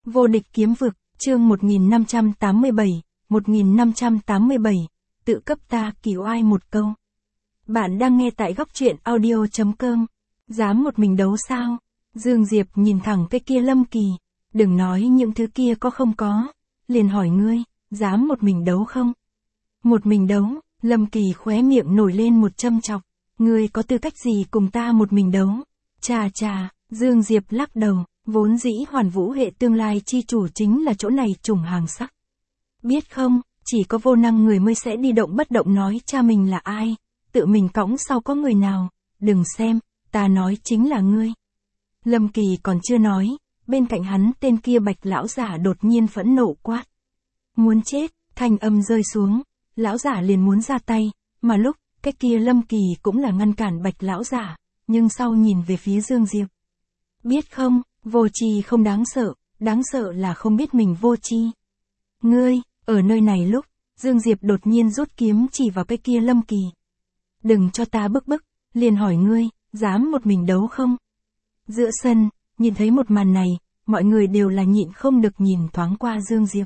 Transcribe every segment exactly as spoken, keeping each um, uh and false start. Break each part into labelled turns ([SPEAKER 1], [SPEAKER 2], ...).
[SPEAKER 1] Vô địch kiếm vực, chương một nghìn năm trăm tám mươi bảy, một nghìn năm trăm tám mươi bảy, tự cấp ta kỳ oai một câu. Bạn đang nghe tại góc truyện audio chấm com. Dám một mình đấu sao? Dương Diệp nhìn thẳng cái kia Lâm Kỳ. Đừng nói những thứ kia có không có. Liền hỏi ngươi, dám một mình đấu không? Một mình đấu, Lâm Kỳ khóe miệng nổi lên một châm chọc. Ngươi có tư cách gì cùng ta một mình đấu? Chà chà, Dương Diệp lắc đầu. Vốn dĩ Hoàn Vũ hệ tương lai chi chủ chính là chỗ này trùng hàng sắc. Biết không, chỉ có vô năng người mới sẽ đi động bất động nói cha mình là ai, tự mình cõng sau có người nào, đừng xem, ta nói chính là ngươi. Lâm Kỳ còn chưa nói, bên cạnh hắn tên kia Bạch lão giả đột nhiên phẫn nộ quát. Muốn chết, thanh âm rơi xuống, lão giả liền muốn ra tay, mà lúc, cái kia Lâm Kỳ cũng là ngăn cản Bạch lão giả, nhưng sau nhìn về phía Dương Diệp. Biết không, vô tri không đáng sợ, đáng sợ là không biết mình vô tri. Ngươi, ở nơi này lúc, Dương Diệp đột nhiên rút kiếm chỉ vào cái kia Lâm Kỳ. Đừng cho ta bức bức, liền hỏi ngươi, dám một mình đấu không? Giữa sân, nhìn thấy một màn này, mọi người đều là nhịn không được nhìn thoáng qua Dương Diệp.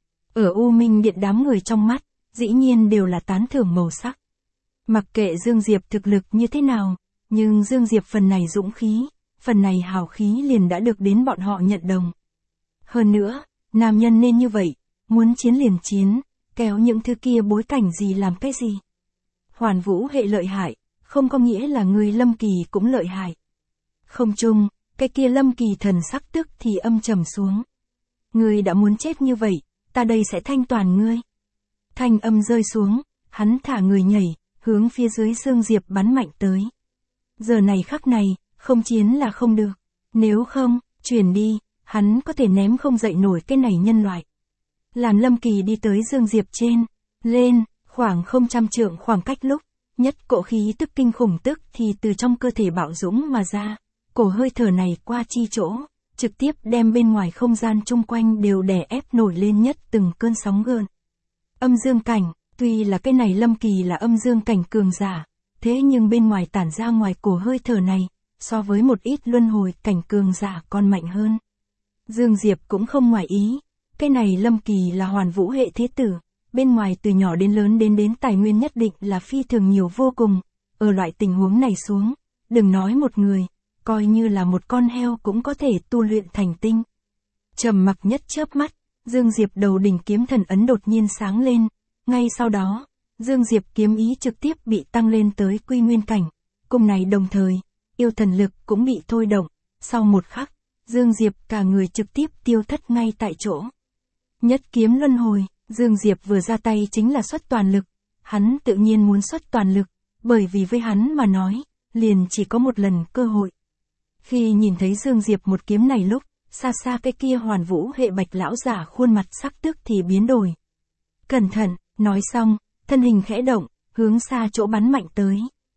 [SPEAKER 1] Ở U Minh Điện đám người trong mắt, dĩ nhiên đều là tán thưởng màu sắc. Mặc kệ Dương Diệp thực lực như thế nào, nhưng Dương Diệp phần này dũng khí, phần này hào khí liền đã được đến bọn họ nhận đồng. Hơn nữa, nam nhân nên như vậy, muốn chiến liền chiến, kéo những thứ kia bối cảnh gì làm cái gì. Hoàn Vũ hệ lợi hại, không có nghĩa là người Lâm Kỳ cũng lợi hại. Không chung, cái kia Lâm Kỳ thần sắc tức thì âm trầm xuống. Ngươi đã muốn chết như vậy, ta đây sẽ thanh toàn ngươi. Thanh âm rơi xuống, hắn thả người nhảy, hướng phía dưới Dương Diệp bắn mạnh tới. Giờ này khắc này, không chiến là không được. Nếu không, chuyển đi, hắn có thể ném không dậy nổi cái này nhân loại. Làm Lâm Kỳ đi tới Dương Diệp trên, lên, khoảng không trăm trượng khoảng cách lúc, nhất cỗ khí tức kinh khủng tức thì từ trong cơ thể bạo dũng mà ra. Cổ hơi thở này qua chi chỗ, trực tiếp đem bên ngoài không gian chung quanh đều đè ép nổi lên nhất từng cơn sóng gợn. Âm dương cảnh, tuy là cái này Lâm Kỳ là âm dương cảnh cường giả, thế nhưng bên ngoài tản ra ngoài cổ hơi thở này, so với một ít luân hồi cảnh cường giả còn mạnh hơn. Dương Diệp cũng không ngoài ý, cái này Lâm Kỳ là Hoàn Vũ hệ thế tử, bên ngoài từ nhỏ đến lớn đến đến tài nguyên nhất định là phi thường nhiều vô cùng, ở loại tình huống này xuống, đừng nói một người, coi như là một con heo cũng có thể tu luyện thành tinh. Trầm mặc nhất chớp mắt, Dương Diệp đầu đỉnh kiếm thần ấn đột nhiên sáng lên, ngay sau đó, Dương Diệp kiếm ý trực tiếp bị tăng lên tới quy nguyên cảnh, cùng này đồng thời, yêu thần lực cũng bị thôi động, sau một khắc, Dương Diệp cả người trực tiếp tiêu thất ngay tại chỗ. Nhất kiếm luân hồi, Dương Diệp vừa ra tay chính là xuất toàn lực, hắn tự nhiên muốn xuất toàn lực, bởi vì với hắn mà nói, liền chỉ có một lần cơ hội. Khi nhìn thấy Dương Diệp một kiếm này lúc, xa xa cái kia Hoàn Vũ hệ Bạch lão giả khuôn mặt sắc tức thì biến đổi. Cẩn thận, nói xong, thân hình khẽ động, hướng xa chỗ bắn mạnh tới.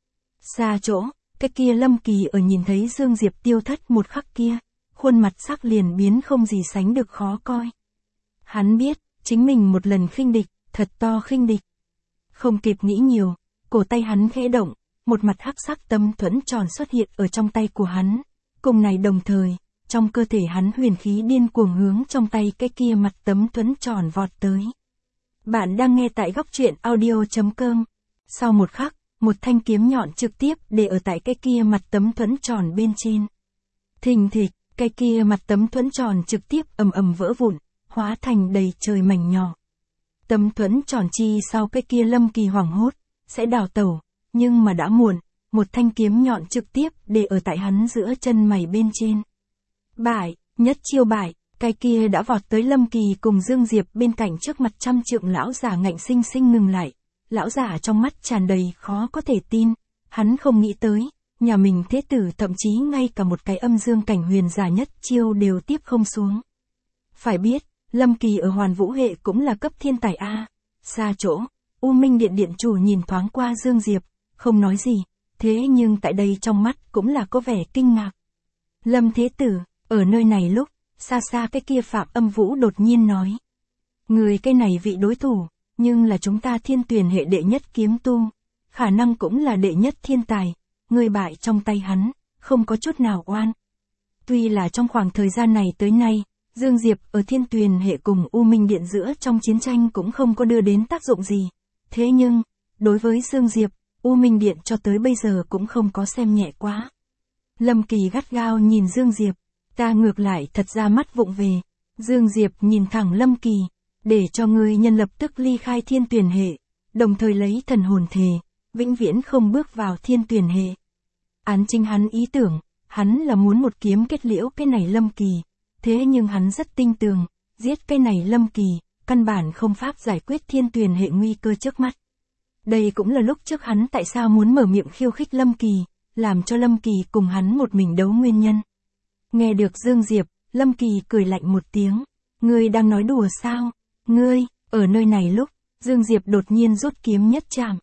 [SPEAKER 1] Xa chỗ, cái kia Lâm Kỳ ở nhìn thấy Dương Diệp tiêu thất một khắc kia, khuôn mặt sắc liền biến không gì sánh được khó coi. Hắn biết, chính mình một lần khinh địch, thật to khinh địch. Không kịp nghĩ nhiều, cổ tay hắn khẽ động, một mặt hắc sắc tấm thuẫn tròn xuất hiện ở trong tay của hắn. Cùng này đồng thời, trong cơ thể hắn huyền khí điên cuồng hướng trong tay cái kia mặt tấm thuẫn tròn vọt tới. Bạn đang nghe tại góc truyện audio chấm com. Sau một khắc, một thanh kiếm nhọn trực tiếp để ở tại cái kia mặt tấm thuẫn tròn bên trên. Thình thịch, cái kia mặt tấm thuẫn tròn trực tiếp ầm ầm vỡ vụn, hóa thành đầy trời mảnh nhỏ. Tấm thuẫn tròn chi sau cái kia Lâm Kỳ hoảng hốt, sẽ đào tẩu, nhưng mà đã muộn, một thanh kiếm nhọn trực tiếp để ở tại hắn giữa chân mày bên trên. Bại, nhất chiêu bại, cái kia đã vọt tới Lâm Kỳ cùng Dương Diệp bên cạnh trước mặt trăm trượng lão giả ngạnh sinh sinh ngừng lại. Lão giả trong mắt tràn đầy khó có thể tin, hắn không nghĩ tới, nhà mình thế tử thậm chí ngay cả một cái âm dương cảnh huyền giả nhất chiêu đều tiếp không xuống. Phải biết, Lâm Kỳ ở Hoàn Vũ hệ cũng là cấp thiên tài A. Xa chỗ, U Minh Điện điện chủ nhìn thoáng qua Dương Diệp, không nói gì, thế nhưng tại đây trong mắt cũng là có vẻ kinh ngạc. Lâm thế tử, ở nơi này lúc, xa xa cái kia Phạm Âm Vũ đột nhiên nói. Người cái này vị đối thủ, nhưng là chúng ta Thiên Tuyền hệ đệ nhất kiếm tu, khả năng cũng là đệ nhất thiên tài, người bại trong tay hắn, không có chút nào oan. Tuy là trong khoảng thời gian này tới nay, Dương Diệp ở Thiên Tuyền hệ cùng U Minh Điện giữa trong chiến tranh cũng không có đưa đến tác dụng gì. Thế nhưng, đối với Dương Diệp, U Minh Điện cho tới bây giờ cũng không có xem nhẹ quá. Lâm Kỳ gắt gao nhìn Dương Diệp, ta ngược lại thật ra mắt vụng về. Dương Diệp nhìn thẳng Lâm Kỳ, để cho ngươi nhân lập tức ly khai Thiên Tuyền hệ, đồng thời lấy thần hồn thề, vĩnh viễn không bước vào Thiên Tuyền hệ. Án chính hắn ý tưởng, hắn là muốn một kiếm kết liễu cái này Lâm Kỳ, thế nhưng hắn rất tinh tường, giết cái này Lâm Kỳ, căn bản không pháp giải quyết Thiên Tuyền hệ nguy cơ trước mắt. Đây cũng là lúc trước hắn tại sao muốn mở miệng khiêu khích Lâm Kỳ, làm cho Lâm Kỳ cùng hắn một mình đấu nguyên nhân. Nghe được Dương Diệp, Lâm Kỳ cười lạnh một tiếng, ngươi đang nói đùa sao? Ngươi, ở nơi này lúc, Dương Diệp đột nhiên rút kiếm nhất chạm.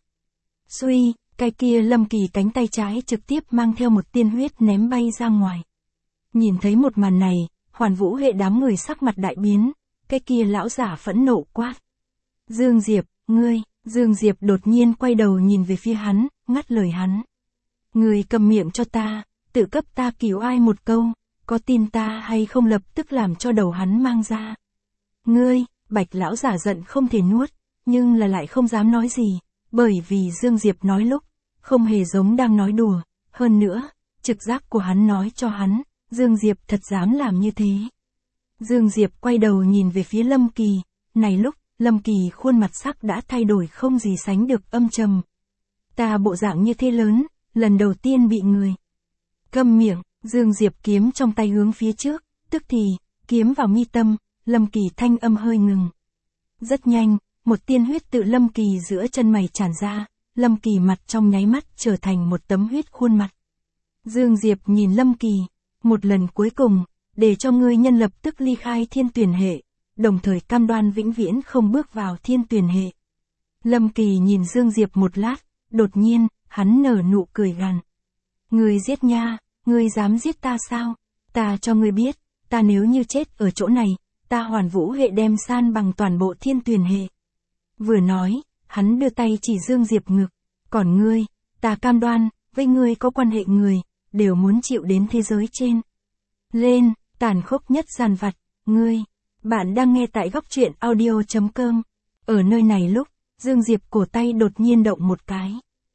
[SPEAKER 1] Suy, cái kia Lâm Kỳ cánh tay trái trực tiếp mang theo một tiên huyết ném bay ra ngoài. Nhìn thấy một màn này, Hoàn Vũ hệ đám người sắc mặt đại biến, cái kia lão giả phẫn nộ quát. Dương Diệp, ngươi, Dương Diệp đột nhiên quay đầu nhìn về phía hắn, ngắt lời hắn. Ngươi cầm miệng cho ta, tự cấp ta cứu ai một câu, có tin ta hay không lập tức làm cho đầu hắn mang ra. Ngươi, Bạch lão giả giận không thể nuốt, nhưng là lại không dám nói gì, bởi vì Dương Diệp nói lúc, không hề giống đang nói đùa, hơn nữa, trực giác của hắn nói cho hắn, Dương Diệp thật dám làm như thế. Dương Diệp quay đầu nhìn về phía Lâm Kỳ, này lúc, Lâm Kỳ khuôn mặt sắc đã thay đổi không gì sánh được âm trầm. Ta bộ dạng như thế lớn, lần đầu tiên bị người. Câm miệng, Dương Diệp kiếm trong tay hướng phía trước, tức thì, kiếm vào mi tâm, Lâm Kỳ thanh âm hơi ngừng. Rất nhanh, một tiên huyết tự Lâm Kỳ giữa chân mày tràn ra, Lâm Kỳ mặt trong nháy mắt trở thành một tấm huyết khuôn mặt. Dương Diệp nhìn Lâm Kỳ, một lần cuối cùng, để cho ngươi nhân lập tức ly khai Thiên Tuyền hệ, đồng thời cam đoan vĩnh viễn không bước vào Thiên Tuyền hệ. Lâm Kỳ nhìn Dương Diệp một lát, đột nhiên, hắn nở nụ cười gằn. Ngươi giết nha, ngươi dám giết ta sao? Ta cho ngươi biết, ta nếu như chết ở chỗ này, ta Hoàn Vũ hệ đem san bằng toàn bộ Thiên Tuyền hệ. Vừa nói, hắn đưa tay chỉ Dương Diệp ngực, còn ngươi, ta cam đoan, với ngươi có quan hệ người, đều muốn chịu đến thế giới trên. Lên, tàn khốc nhất giàn vặt, ngươi, bạn đang nghe tại góc truyện audio chấm com. Ở nơi này lúc, Dương Diệp cổ tay đột nhiên động một cái.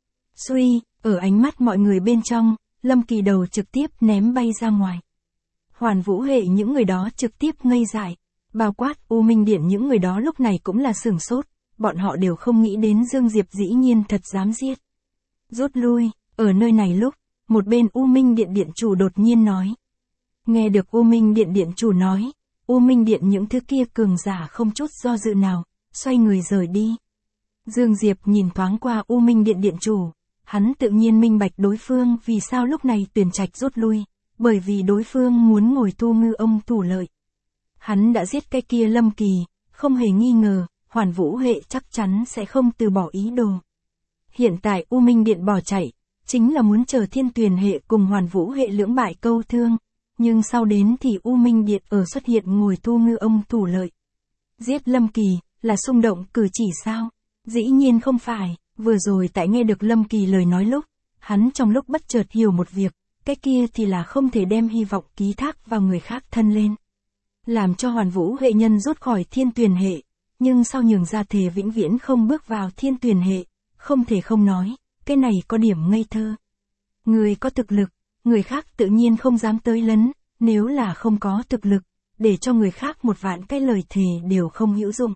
[SPEAKER 1] Suy, ở ánh mắt mọi người bên trong, Lâm Kỳ đầu trực tiếp ném bay ra ngoài. Hoàn Vũ hệ những người đó trực tiếp ngây dại, bao quát U Minh Điện những người đó lúc này cũng là sửng sốt, bọn họ đều không nghĩ đến Dương Diệp dĩ nhiên thật dám giết. Rút lui, ở nơi này lúc, một bên U Minh Điện điện chủ đột nhiên nói. Nghe được U Minh Điện điện chủ nói, U Minh Điện những thứ kia cường giả không chút do dự nào, xoay người rời đi. Dương Diệp nhìn thoáng qua U Minh Điện điện chủ, hắn tự nhiên minh bạch đối phương vì sao lúc này tuyển trạch rút lui, bởi vì đối phương muốn ngồi thu ngư ông thủ lợi. Hắn đã giết cái kia Lâm Kỳ, không hề nghi ngờ, Hoàn Vũ hệ chắc chắn sẽ không từ bỏ ý đồ. Hiện tại U Minh Điện bỏ chạy, chính là muốn chờ Thiên Tuyền hệ cùng Hoàn Vũ hệ lưỡng bại câu thương, nhưng sau đến thì U Minh Điện ở xuất hiện ngồi thu ngư ông thủ lợi. Giết Lâm Kỳ, là xung động cử chỉ sao? Dĩ nhiên không phải, vừa rồi tại nghe được Lâm Kỳ lời nói lúc, hắn trong lúc bất chợt hiểu một việc, cái kia thì là không thể đem hy vọng ký thác vào người khác thân lên. Làm cho Hoàn Vũ hệ nhân rút khỏi Thiên Tuyền hệ, nhưng sau nhường ra thề vĩnh viễn không bước vào Thiên Tuyền hệ, không thể không nói, cái này có điểm ngây thơ. Người có thực lực, người khác tự nhiên không dám tới lấn, nếu là không có thực lực, để cho người khác một vạn cái lời thề đều không hữu dụng.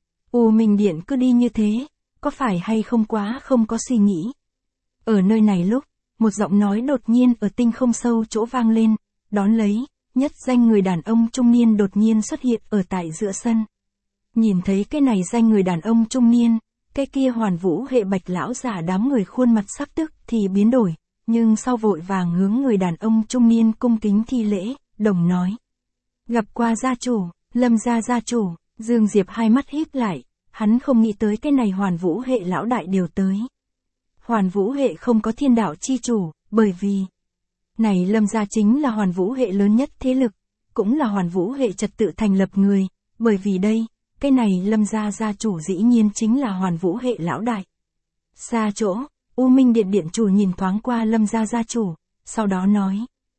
[SPEAKER 1] U Minh Điện cứ đi như thế, có phải hay không quá không có suy nghĩ. Ở nơi này lúc, một giọng nói đột nhiên ở tinh không sâu chỗ vang lên, đón lấy, nhất danh người đàn ông trung niên đột nhiên xuất hiện ở tại giữa sân. Nhìn thấy cái này danh người đàn ông trung niên, cái kia Hoàn Vũ hệ Bạch lão giả đám người khuôn mặt sắc tức thì biến đổi, nhưng sau vội vàng hướng người đàn ông trung niên cung kính thi lễ, đồng nói. Gặp qua gia chủ, Lâm gia gia chủ, Dương Diệp hai mắt híp lại, hắn không nghĩ tới cái này Hoàn Vũ hệ lão đại đều tới. Hoàn Vũ hệ không có thiên đạo chi chủ, bởi vì này Lâm gia chính là Hoàn Vũ hệ lớn nhất thế lực, cũng là Hoàn Vũ hệ trật tự thành lập người, bởi vì đây, cái này Lâm gia gia chủ dĩ nhiên chính là Hoàn Vũ hệ lão đại. Xa chỗ, U Minh Điện điện chủ nhìn thoáng qua Lâm gia gia chủ, sau đó nói.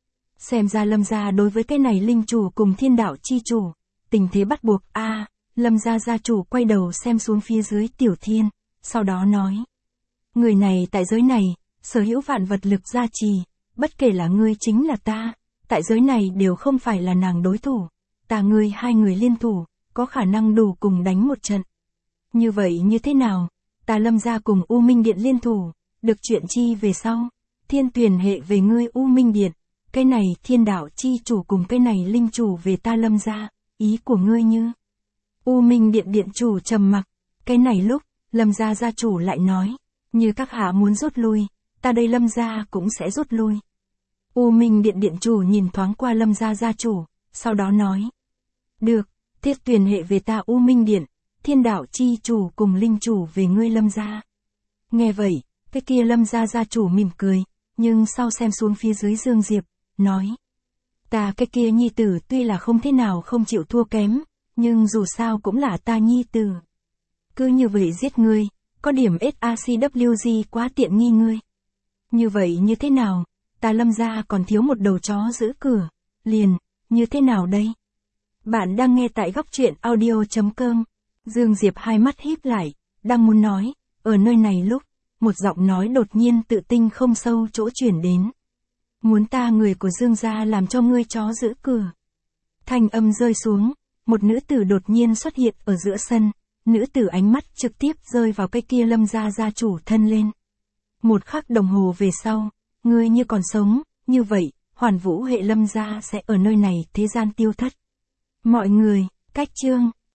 [SPEAKER 1] Xem ra Lâm gia đối với cái này linh chủ cùng thiên đạo chi chủ, tình thế bắt buộc. A, à, Lâm gia gia chủ quay đầu xem xuống phía dưới Tiểu Thiên, sau đó nói. Người này tại giới này, sở hữu vạn vật lực gia trì, bất kể là ngươi chính là ta, tại giới này đều không phải là nàng đối thủ, ta ngươi hai người liên thủ, có khả năng đủ cùng đánh một trận. Như vậy như thế nào? Ta Lâm gia cùng U Minh Điện liên thủ, được chuyện chi về sau? Thiên Tuyền hệ về ngươi U Minh Điện, cái này thiên đạo chi chủ cùng cái này linh chủ về ta Lâm gia, ý của ngươi như? U Minh Điện điện chủ trầm mặc, cái này lúc, Lâm gia gia chủ lại nói, như các hạ muốn rút lui, ta đây Lâm gia cũng sẽ rút lui. U Minh Điện điện chủ nhìn thoáng qua Lâm gia gia chủ, sau đó nói. Được, Thiết Tuyền hệ về ta U Minh Điện, thiên đạo chi chủ cùng linh chủ về ngươi Lâm gia. Nghe vậy, cái kia Lâm gia gia chủ mỉm cười, nhưng sau xem xuống phía dưới Dương Diệp, nói. Ta cái kia nhi tử tuy là không thế nào không chịu thua kém, nhưng dù sao cũng là ta nhi tử. Cứ như vậy giết ngươi, có điểm ét a xê vê giê quá tiện nghi ngươi. Như vậy như thế nào, ta Lâm gia còn thiếu một đầu chó giữ cửa, liền, như thế nào đây? Bạn đang nghe tại góc truyện audio chấm com. Dương Diệp hai mắt híp lại, đang muốn nói, ở nơi này lúc, một giọng nói đột nhiên tự tinh không sâu chỗ chuyển đến. Muốn ta người của Dương gia làm cho ngươi chó giữ cửa. Thanh âm rơi xuống, một nữ tử đột nhiên xuất hiện ở giữa sân, nữ tử ánh mắt trực tiếp rơi vào cái kia Lâm gia gia chủ thân lên. Một khắc đồng hồ về sau, ngươi như còn sống, như vậy, Hoàn Vũ hệ Lâm gia sẽ ở nơi này thế gian tiêu thất. Mọi người, cách chương